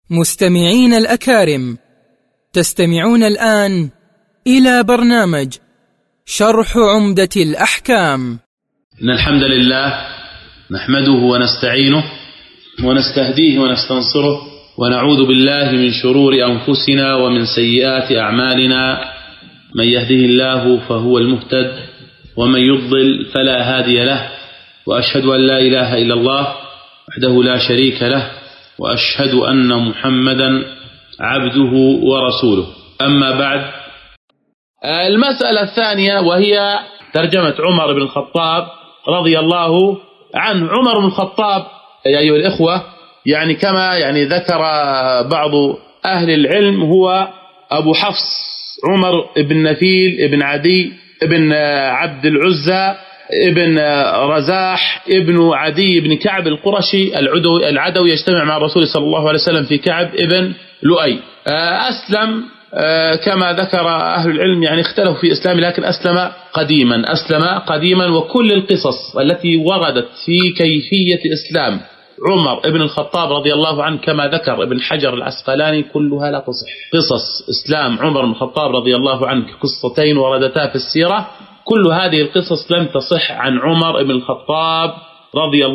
مستمعين الأكارم، تستمعون الآن إلى برنامج شرح عمدة الأحكام. إن الحمد لله نحمده ونستعينه ونستهديه ونستنصره ونعوذ بالله من شرور أنفسنا ومن سيئات أعمالنا. من يهده الله فهو المهتد ومن يضلل فلا هادي له، وأشهد أن لا إله إلا الله وحده لا شريك له، وأشهد أن محمدا عبده ورسوله. أما بعد، المسألة الثانية وهي ترجمة عمر بن الخطاب رضي الله عنه. عمر بن الخطاب يا أيها الإخوة كما ذكر بعض أهل العلم هو أبو حفص عمر بن نفيل بن عدي بن عبد العزى ابن رزاح ابن عدي بن كعب القرشي العدوي، يجتمع مع الرسول صلى الله عليه وسلم في كعب ابن لؤي. أسلم كما ذكر أهل العلم، اختلفوا في إسلامه، لكن أسلم قديما. وكل القصص التي وردت في كيفية إسلام عمر بن الخطاب رضي الله عنه كما ذكر ابن حجر العسقلاني كلها لا تصح. قصص إسلام عمر بن الخطاب رضي الله عنه قصتين وردتا في السيرة، كل هذه القصص لم تصح عن عمر بن الخطاب رضي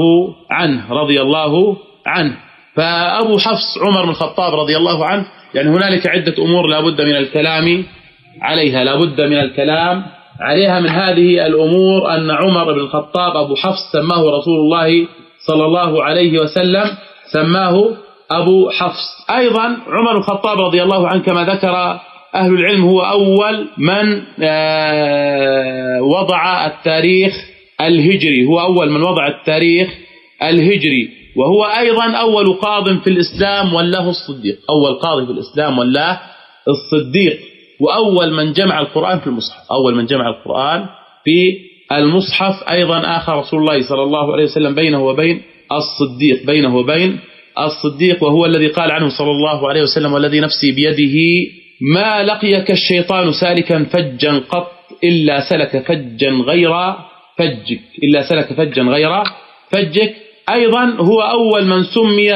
الله عنه. فأبو حفص عمر بن الخطاب رضي الله عنه هنالك عدة أمور لا بد من الكلام عليها. من هذه الأمور أن عمر بن الخطاب أبو حفص سماه رسول الله صلى الله عليه وسلم سماه أبو حفص. أيضا عمر بن الخطاب رضي الله عنه كما ذكر أهل العلم هو أول من وضع التاريخ الهجري، وهو أيضا أول قاض في الإسلام والله الصديق، أول قاضي في الإسلام والله الصديق، وأول من جمع القرآن في المصحف، أيضا آخر رسول الله صلى الله عليه وسلم بينه وبين الصديق، وهو الذي قال عنه صلى الله عليه وسلم: والذي نفسي بيده ما لقيك الشيطان سالكا فجا قط إلا سلك فجا غير فجك. أيضا هو أول من سمي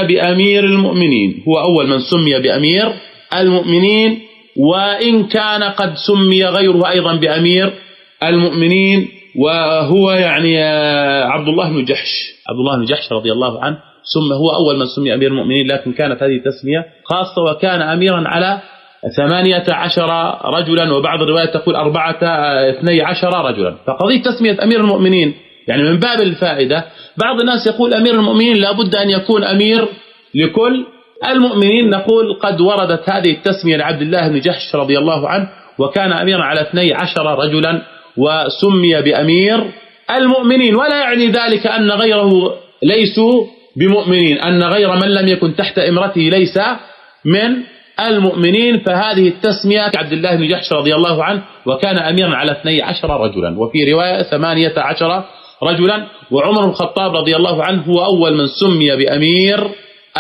بأمير المؤمنين، وإن كان قد سمي غيره أيضا بأمير المؤمنين، وهو عبد الله بن جحش رضي الله عنه هو أول من سمي أمير المؤمنين، لكن كانت هذه تسمية خاصة، وكان أميرا على 18 رجلا، وبعض الروايات تقول 12 رجلا. فقضية تسمية أمير المؤمنين من باب الفائدة. بعض الناس يقول أمير المؤمنين لابد أن يكون أمير لكل المؤمنين، نقول قد وردت هذه التسمية لعبد الله بن جحش رضي الله عنه، وكان أميرا على 12 رجلا وسمي بأمير المؤمنين، ولا يعني ذلك أن غيره ليسوا بمؤمنين، أن غير من لم يكن تحت إمرته ليس من المؤمنين. فهذه التسمية عبد الله بن جحش رضي الله عنه، وكان أميرا على 12 رجلا، وفي رواية 18 رجلا. وعمر بن الخطاب رضي الله عنه هو أول من سمي بأمير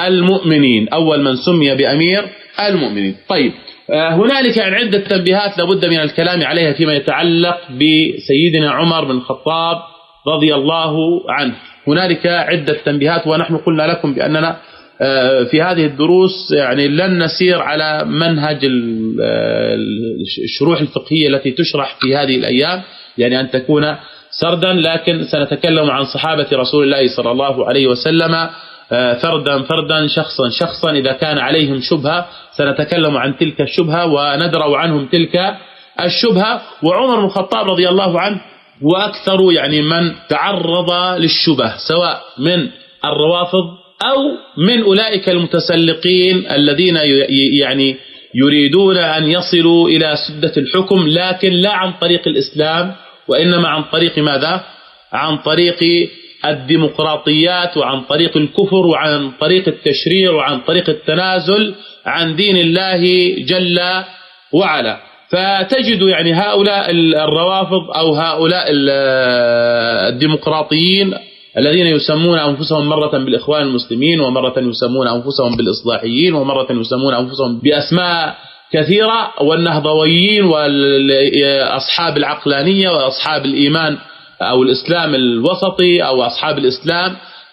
المؤمنين. طيب، هنالك عدة تنبيهات لابد من الكلام عليها فيما يتعلق بسيدنا عمر بن الخطاب رضي الله عنه. هنالك عدة تنبيهات، ونحن قلنا لكم بأننا في هذه الدروس لن نسير على منهج الشروح الفقهية التي تشرح في هذه الأيام، أن تكون سردا، لكن سنتكلم عن صحابة رسول الله صلى الله عليه وسلم فردا شخصا. إذا كان عليهم شبهة سنتكلم عن تلك الشبهة وندرأ عنهم تلك الشبهة. وعمر بن الخطاب رضي الله عنه وأكثر من تعرض للشبه، سواء من الروافض أو من أولئك المتسلقين الذين يريدون أن يصلوا إلى سدة الحكم، لكن لا عن طريق الإسلام، وإنما عن طريق ماذا؟ عن طريق الديمقراطيات، وعن طريق الكفر، وعن طريق التشريع، وعن طريق التنازل عن دين الله جل وعلا. فتجد هؤلاء الروافض أو هؤلاء الديمقراطيين الذين يسمون أنفسهم مرة بالإخوان المسلمين، ومرة يسمون أنفسهم بالإصلاحيين، ومرة يسمون أنفسهم بأسماء كثيرة، والنهضويين وأصحاب العقلانية وأصحاب الإيمان أو الإسلام الوسطي أو أصحاب الإسلام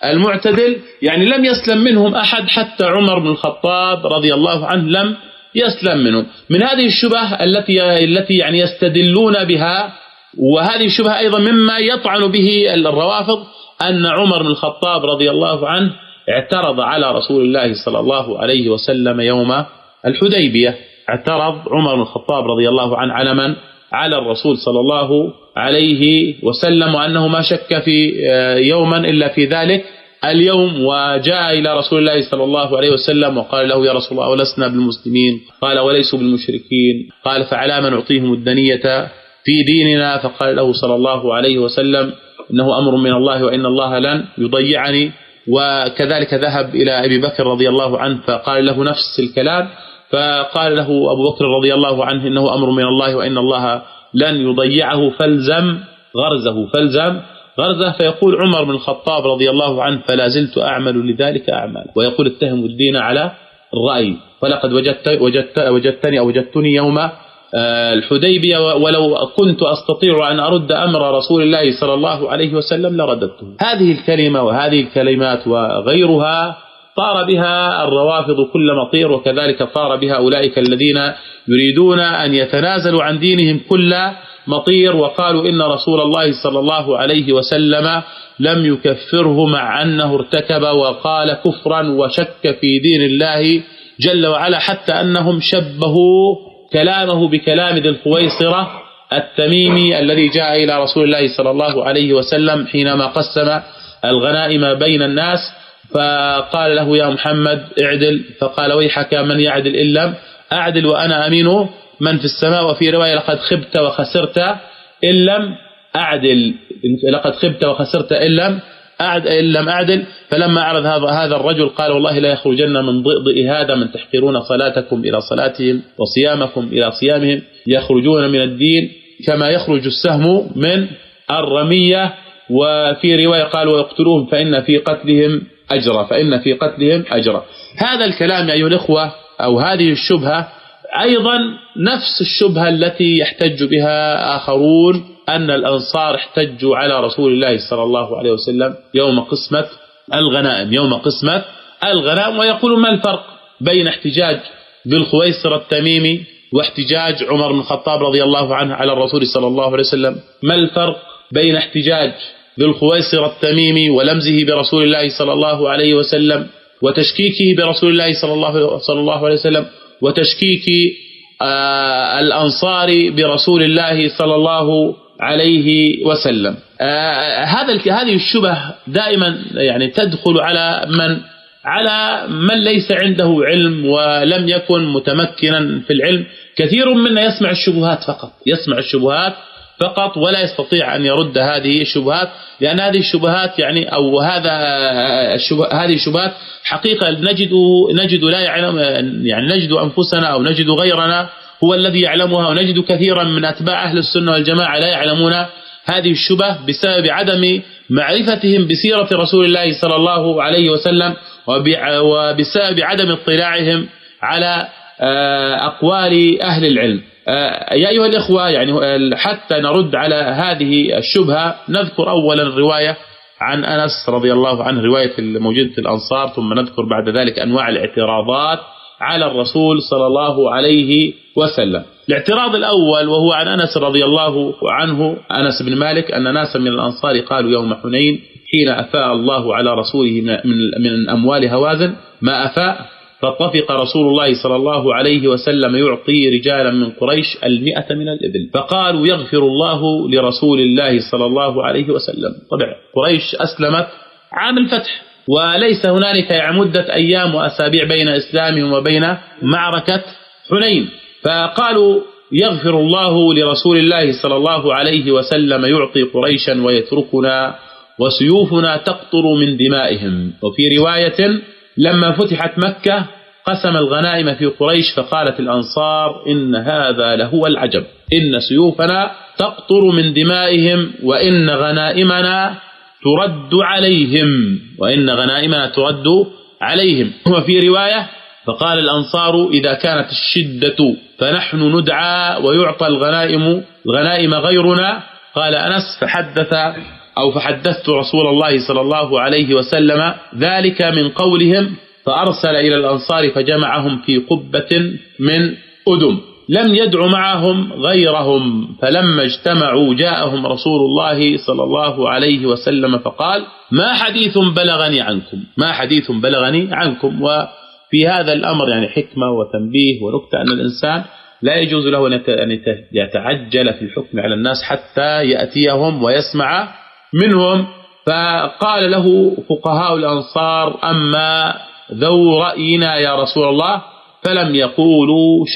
المعتدل، يعني لم يسلم منهم أحد، حتى عمر بن الخطاب رضي الله عنه لم يسلم منهم. من هذه الشبه التي يعني يستدلون بها، وهذه الشبهة أيضا مما يطعن به الروافض، أن عمر بن الخطاب رضي الله عنه اعترض على رسول الله صلى الله عليه وسلم يوم الحديبية. اعترض عمر بن الخطاب رضي الله عنه على من؟ على الرسول صلى الله عليه وسلم، وأنه ما شك في يوما إلا في ذلك اليوم، وجاء إلى رسول الله صلى الله عليه وسلم وقال له: يا رسول الله، ولسنا بالمسلمين؟ قال: وليسوا بالمشركين. قال: فعلى ما نعطيهم الدنية في ديننا؟ فقال له صلى الله عليه وسلم: إنه أمر من الله وإن الله لن يضيعني. وكذلك ذهب إلى أبي بكر رضي الله عنه فقال له نفس الكلام، فقال له أبو بكر رضي الله عنه: إنه أمر من الله وإن الله لن يضيعه، فالزم غرزه، فالزم غرزه. فيقول عمر بن الخطاب رضي الله عنه: فلا زلت أعمل لذلك أعمالا. ويقول: اتهم الدين على الرأي، فلقد وجدتني يوم الحديبية، ولو كنت أستطيع أن أرد أمر رسول الله صلى الله عليه وسلم لرددته. هذه الكلمة وهذه الكلمات وغيرها طار بها الروافض كل مطير، وكذلك طار بها أولئك الذين يريدون أن يتنازلوا عن دينهم كل مطير، وقالوا إن رسول الله صلى الله عليه وسلم لم يكفره مع أنه ارتكب وقال كفرا وشك في دين الله جل وعلا، حتى أنهم شبهوا كلامه بكلام ذي الخويصرة التميمي الذي جاء إلى رسول الله صلى الله عليه وسلم حينما قسم الغنائم بين الناس، فقال له: يا محمد اعدل. فقال: ويحك، من يعدل إن لم أعدل وأنا أمين من في السماء. وفي رواية: لقد خبت وخسرت إن لم أعدل، لقد خبت وخسرت إن لم أعدل. فلما أعرض هذا الرجل قال: والله لا يخرجن من ضئضئ هذا من تحقرون صلاتكم إلى صلاتهم وصيامكم إلى صيامهم، يخرجون من الدين كما يخرج السهم من الرمية. وفي رواية قال: ويقتلوهم فإن في قتلهم أجرا. هذا الكلام يا أيها الإخوة، أو هذه الشبهة أيضا نفس الشبهة التي يحتج بها آخرون، أن الأنصار احتجوا على رسول الله صلى الله عليه وسلم يوم قسمة الغنائم، ويقولون: ما الفرق بين احتجاج ذي الخويصرة التميمي واحتجاج عمر بن الخطاب رضي الله عنه على الرسول صلى الله عليه وسلم؟ ما الفرق بين احتجاج ذي الخويصرة التميمي ولمزه برسول الله صلى الله عليه وسلم وتشكيكه برسول الله صلى الله عليه وسلم وتشكيك الأنصار برسول الله صلى الله عليه وسلم؟ هذه الشبه دائما يعني تدخل على من ليس عنده علم ولم يكن متمكنا في العلم. كثير منا يسمع الشبهات فقط ولا يستطيع أن يرد هذه الشبهات، لأن هذه الشبهات يعني أو هذه الشبهات حقيقة نجد لا يعلم، يعني نجد أنفسنا أو نجد غيرنا هو الذي يعلمها، ونجد كثيرا من أتباع أهل السنة والجماعة لا يعلمون هذه الشبه بسبب عدم معرفتهم بسيرة رسول الله صلى الله عليه وسلم، وبسبب عدم اطلاعهم على أقوال أهل العلم. يا أيها الإخوة، يعني حتى نرد على هذه الشبهة نذكر أولا الرواية عن أنس رضي الله عنه، رواية الموجودة في الأنصار، ثم نذكر بعد ذلك أنواع الاعتراضات على الرسول صلى الله عليه وسلم. الاعتراض الأول وهو عن أنس رضي الله عنه، أنس بن مالك، أن ناسا من الأنصار قالوا يوم حنين حين أفاء الله على رسوله من أموال هوازن ما أفاء، فاتفق رسول الله صلى الله عليه وسلم يعطي رجالا من قريش 100 من الإبل، فقالوا يغفر الله لرسول الله صلى الله عليه وسلم. طبعا قريش أسلمت عام الفتح، وليس هنالك مدة أيام وأسابيع بين إسلامهم وبين معركة حنين، فقالوا يغفر الله لرسول الله صلى الله عليه وسلم يعطي قريشا ويتركنا وسيوفنا تقطر من دمائهم. وفي رواية لما فتحت مكة قسم الغنائم في قريش، فقالت الأنصار إن هذا لهو العجب، إن سيوفنا تقطر من دمائهم وإن غنائمنا ترد عليهم. وفي رواية فقال الأنصار إذا كانت الشدة فنحن ندعى ويعطى الغنائم غيرنا. قال أنس فحدث أو فحدثت رسول الله صلى الله عليه وسلم ذلك من قولهم، فأرسل إلى الأنصار فجمعهم في قبة من أدم، لم يدع معهم غيرهم، فلما اجتمعوا جاءهم رسول الله صلى الله عليه وسلم فقال: ما حديث بلغني عنكم. وفي هذا الأمر يعني حكمة وتنبيه ونكتة، أن الإنسان لا يجوز له أن يتعجل في الحكم على الناس حتى يأتيهم ويسمع منهم. فقال له فقهاء الأنصار: أما ذو رأينا يا رسول الله فلم يقولوا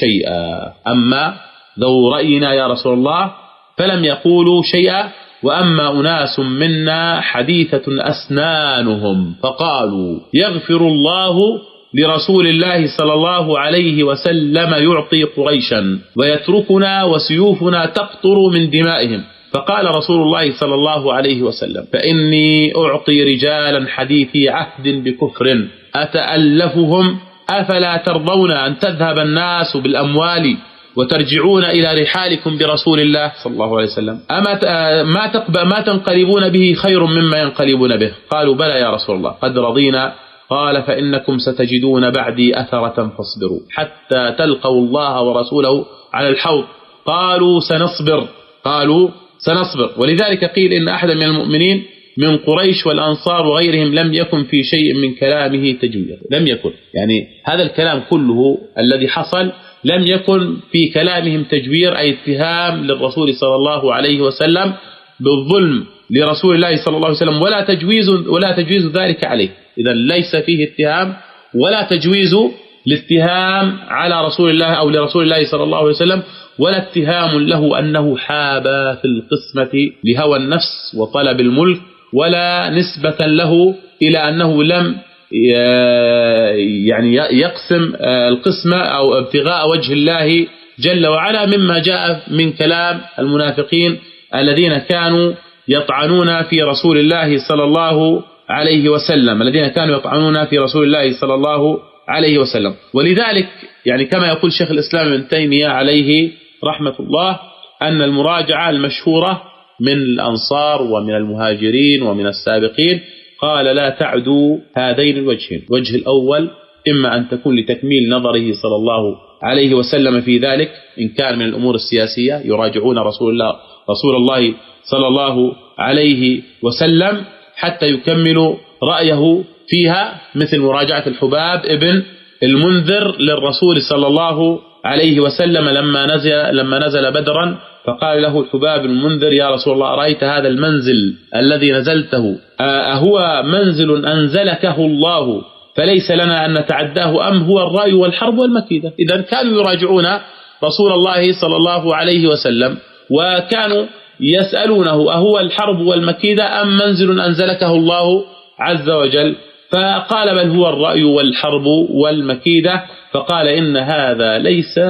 شيئا، وأما أناس منا حديثة أسنانهم فقالوا: يغفر الله لرسول الله صلى الله عليه وسلم يعطي قريشا ويتركنا وسيوفنا تقطر من دمائهم. فقال رسول الله صلى الله عليه وسلم: فإني أعطي رجالا حديثي عهد بكفر أتألفهم، أفلا ترضون أن تذهب الناس بالأموال وترجعون إلى رحالكم برسول الله صلى الله عليه وسلم؟ ما تنقلبون به خير مما ينقلبون به؟ قالوا: بلى يا رسول الله، قد رضينا. قال: فإنكم ستجدون بعدي أثرة فاصبروا حتى تلقوا الله ورسوله على الحوض. قالوا: سنصبر. ولذلك قيل إن أحد من المؤمنين من قريش والأنصار وغيرهم لم يكن في شيء من كلامه تجوير، لم يكن، يعني هذا الكلام كله الذي حصل لم يكن في كلامهم تجوير، أي اتهام للرسول صلى الله عليه وسلم بالظلم لرسول الله صلى الله عليه وسلم، ولا تجويز ذلك عليه. إذا ليس فيه اتهام ولا تجويز الاتهام على رسول الله أو لرسول الله صلى الله عليه وسلم، ولا اتهام له أنه حاب في القسمة لهوى النفس وطلب الملك، ولا نسبة له إلى أنه لم يعني يقسم القسمة أو ابتغاء وجه الله جل وعلا، مما جاء من كلام المنافقين الذين كانوا يطعنون في رسول الله صلى الله عليه وسلم. ولذلك يعني كما يقول شيخ الإسلام ابن تيمية عليه رحمة الله، أن المراجعة المشهورة من الأنصار ومن المهاجرين ومن السابقين، قال: لا تعدوا هذين الوجهين. الوجه الأول إما أن تكون لتكميل نظره صلى الله عليه وسلم في ذلك، إن كان من الأمور السياسية يراجعون رسول الله صلى الله عليه وسلم حتى يكملوا رأيه فيها، مثل مراجعة الحباب ابن المنذر للرسول صلى الله عليه وسلم لما نزل بدرا، فقال له الحباب بن المنذر: يا رسول الله، أرأيت هذا المنزل الذي نزلته أهو منزل أنزلكه الله فليس لنا أن نتعداه، أم هو الرأي والحرب والمكيدة؟ إذا كانوا يراجعون رسول الله صلى الله عليه وسلم، وكانوا يسألونه: أهو الحرب والمكيدة أم منزل أنزلكه الله عز وجل؟ فقال: بل هو الرأي والحرب والمكيدة. فقال: إن هذا ليس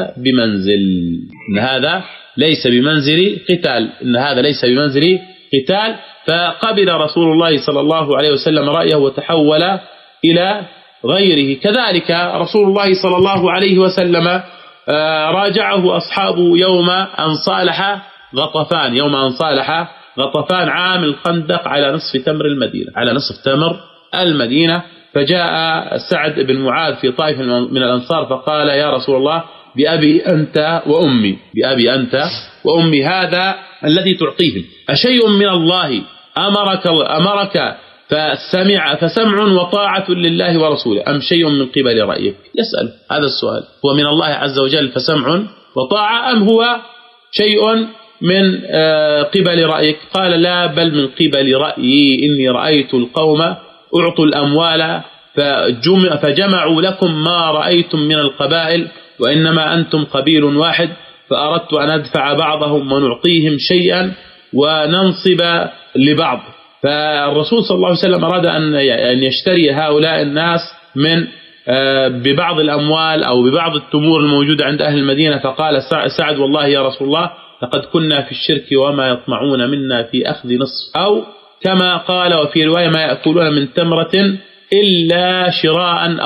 بمنزل قتال. فقبل رسول الله صلى الله عليه وسلم رأيه وتحول إلى غيره. كذلك رسول الله صلى الله عليه وسلم راجعه أصحابه يوم أن صالح غطفان عام الخندق على نصف تمر المدينة. فجاء سعد بن معاذ في طائف من الأنصار فقال: يا رسول الله، بأبي أنت وأمي هذا الذي تعطيهم أشيء من الله أمرك فسمع وطاعة لله ورسوله، أم شيء من قبل رأيك؟ يسأل هذا السؤال، هو من الله عز وجل فسمع وطاعة، أم هو شيء من قبل رأيك؟ قال: لا، بل من قبل رأيي، إني رأيت القوم أعطوا الأموال فجمعوا لكم ما رأيتم من القبائل، وإنما أنتم قبيل واحد، فأردت أن أدفع بعضهم ونعطيهم شيئا وننصب لبعض. فالرسول صلى الله عليه وسلم أراد أن يشتري هؤلاء الناس من ببعض الأموال أو ببعض التمور الموجودة عند أهل المدينة. فقال سعد: والله يا رسول الله، لقد كنا في الشرك وما يطمعون منا في أخذ نصف، أو كما قال وفي رواية: ما يأكلون من تمرة إلا شراء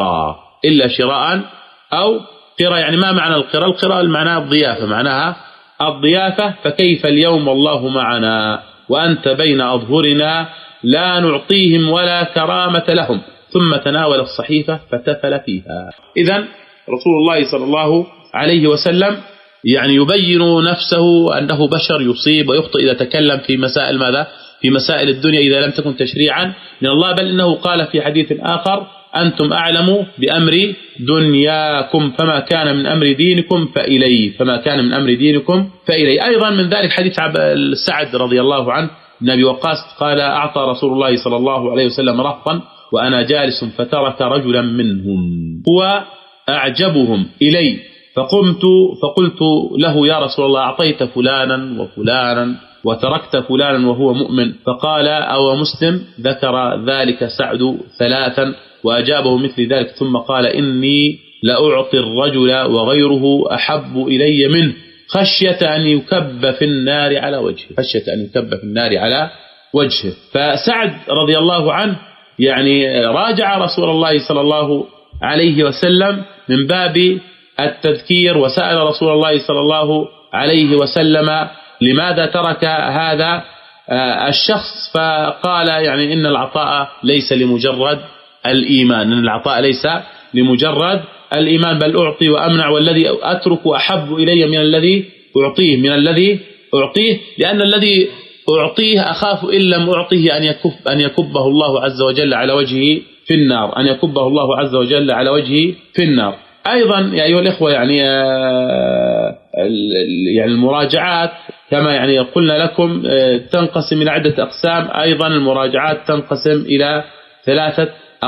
أو قراء. يعني ما معنى القراء؟ القراء معناها الضيافة، فكيف اليوم والله معنا؟ وأنت بين أظهرنا لا نعطيهم ولا كرامة لهم. ثم تناول الصحيفة فتفل فيها. إذن رسول الله صلى الله عليه وسلم يعني يبين نفسه أنه بشر يصيب ويخطئ إذا تكلم في مسائل ماذا؟ في مسائل الدنيا إذا لم تكن تشريعا من الله، بل إنه قال في حديث آخر: أنتم أعلم بأمر دنياكم فما كان من أمر دينكم فإلي، فما كان من أمر دينكم فإلي. أيضا من ذلك حديث سعد رضي الله عنه بن أبي وقاص قال: أعطى رسول الله صلى الله عليه وسلم رهطا وأنا جالس فترك رجلا منهم هو أعجبهم إلي، فقلت له: يا رسول الله، أعطيت فلانا وفلانا وتركت فلانا وهو مؤمن. فقال: أو مسلم؟ ذكر ذلك سعد ثلاثا وأجابه مثل ذلك، ثم قال: إني لأعطي الرجل وغيره أحب إلي منه خشية أن يكب في النار على وجهه، خشية أن يكب في النار على وجهه. فسعد رضي الله عنه يعني راجع رسول الله صلى الله عليه وسلم من باب التذكير، وسأل رسول الله صلى الله عليه وسلم لماذا ترك هذا الشخص، فقال يعني إن العطاء ليس لمجرد الإيمان، إن العطاء ليس لمجرد الإيمان، بل أعطي وأمنع، والذي أترك أحب إلي من الذي أعطيه، لأن الذي أعطيه أخاف إن لم أعطيه أن يكبه الله عز وجل على وجهه في النار، أن يكبه الله عز وجل على وجهه في النار. أيضا يا أيها الإخوة يعني المراجعات كما يعني قلنا لكم تنقسم إلى عدة أقسام. أيضا المراجعات تنقسم إلى ثلاثة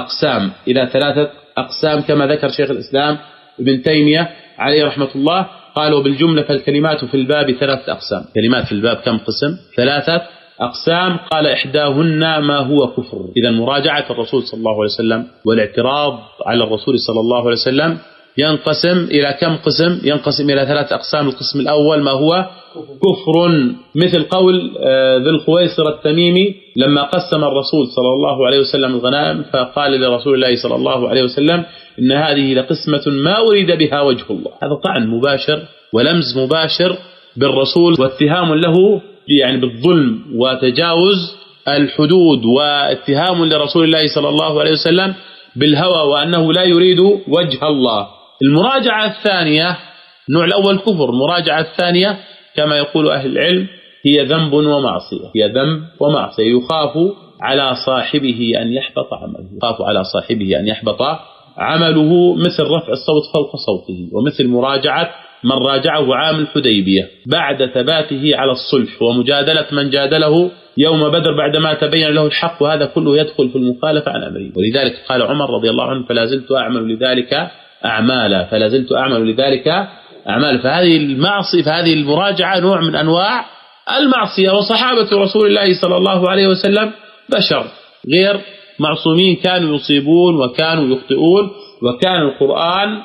أقسام كما ذكر شيخ الإسلام ابن تيمية عليه رحمة الله. قالوا بالجملة فالكلمات في الباب ثلاثة أقسام. كلمات في الباب كم قسم؟ ثلاثة أقسام. قال: إحداهن ما هو كفر. إذا مراجعة الرسول صلى الله عليه وسلم والاعتراض على الرسول صلى الله عليه وسلم ينقسم إلى كم قسم؟ ينقسم إلى ثلاث أقسام. القسم الأول ما هو كفر، مثل قول ذي الخويصر التميمي لما قسم الرسول صلى الله عليه وسلم الغنائم فقال لرسول الله صلى الله عليه وسلم: إن هذه لقسمة ما أريد بها وجه الله. هذا طعن مباشر ولمز مباشر بالرسول واتهام له يعني بالظلم وتجاوز الحدود، واتهام لرسول الله صلى الله عليه وسلم بالهوى وأنه لا يريد وجه الله. المراجعة الثانية، النوع الأول كفر، المراجعة الثانية كما يقول أهل العلم هي ذنب ومعصية، هي ذنب ومعصية يخاف على صاحبه أن يحبط عمله، يخاف على صاحبه أن يحبط عمله، مثل رفع الصوت فوق صوته، ومثل مراجعة من راجعه عام الحديبية بعد ثباته على الصلح، ومجادلة من جادله يوم بدر بعدما تبين له الحق، وهذا كله يدخل في المخالفة عن أمره. ولذلك قال عمر رضي الله عنه: فلا زلت أعمل لذلك أعمالا، فلا زلت أعمل لذلك أعمالا. فهذه المعصية، فهذه المراجعة نوع من أنواع المعصية. وصحابة رسول الله صلى الله عليه وسلم بشر غير معصومين، كانوا يصيبون وكانوا يخطئون، وكان القرآن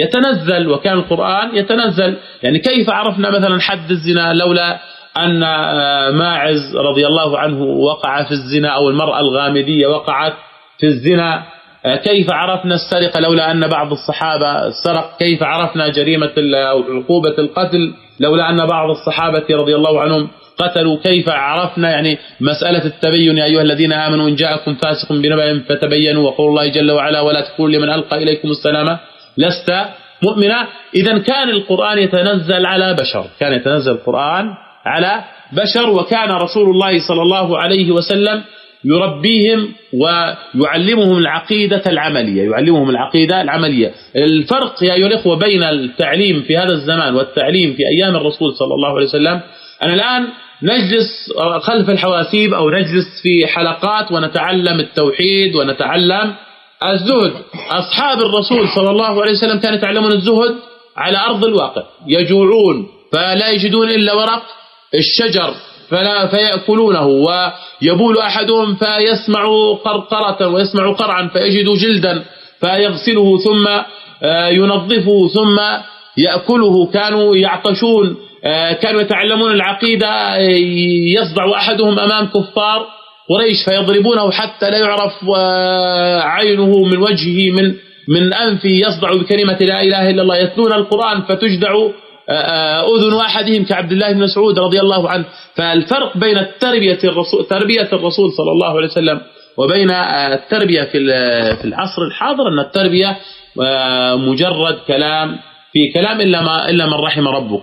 يتنزل. يعني كيف عرفنا مثلا حد الزنا لولا أن ماعز رضي الله عنه وقع في الزنا، أو المرأة الغامدية وقعت في الزنا؟ كيف عرفنا السرقة لولا أن بعض الصحابة سرق؟ كيف عرفنا جريمة أو عقوبة القتل لولا أن بعض الصحابة رضي الله عنهم قتلوا؟ كيف عرفنا يعني مسألة التبين: يا أيها الذين آمنوا إن جاءكم فاسق بنبأ فتبينوا، وقول الله جل وعلا: ولا تقولوا لمن ألقى إليكم السلام لست مؤمنا. إذن كان القرآن يتنزل على بشر، كان يتنزل القرآن على بشر، وكان رسول الله صلى الله عليه وسلم يربيهم ويعلمهم العقيدة العملية. الفرق يا أيها الإخوة بين التعليم في هذا الزمان والتعليم في أيام الرسول صلى الله عليه وسلم، أنا الآن نجلس خلف الحواسيب أو نجلس في حلقات ونتعلم التوحيد ونتعلم الزهد. أصحاب الرسول صلى الله عليه وسلم كانوا يتعلمون الزهد على أرض الواقع، يجوعون فلا يجدون إلا ورق الشجر فيأكلونه، ويبول أحدهم فيسمع قرقرة ويسمع قرعا فيجد جلدا فيغسله ثم ينظفه ثم يأكله. كانوا يعطشون، كانوا يتعلمون العقيدة، يصدع أحدهم أمام كفار قريش فيضربونه حتى لا يعرف عينه من وجهه من أنفه، يصدع بكلمة لا إله إلا الله. يتلون القرآن فتجدع أذن أحدهم كعبد الله بن مسعود رضي الله عنه. فالفرق بين تربية الرسول صلى الله عليه وسلم وبين التربية في العصر الحاضر أن التربية مجرد كلام في كلام إلا من رحم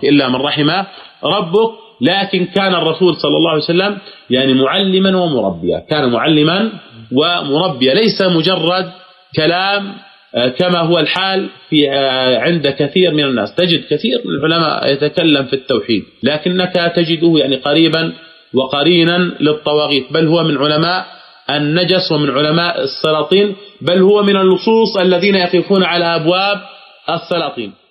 ربك. لكن كان الرسول صلى الله عليه وسلم يعني معلما ومربيا، كان معلما ومربيا، ليس مجرد كلام كما هو الحال عند كثير من الناس. تجد كثير من العلماء يتكلم في التوحيد لكنك تجده يعني قريبا وقرينا للطواغيت، بل هو من علماء النجس ومن علماء السلاطين، بل هو من اللصوص الذين يقفون على أبواب السلاطين.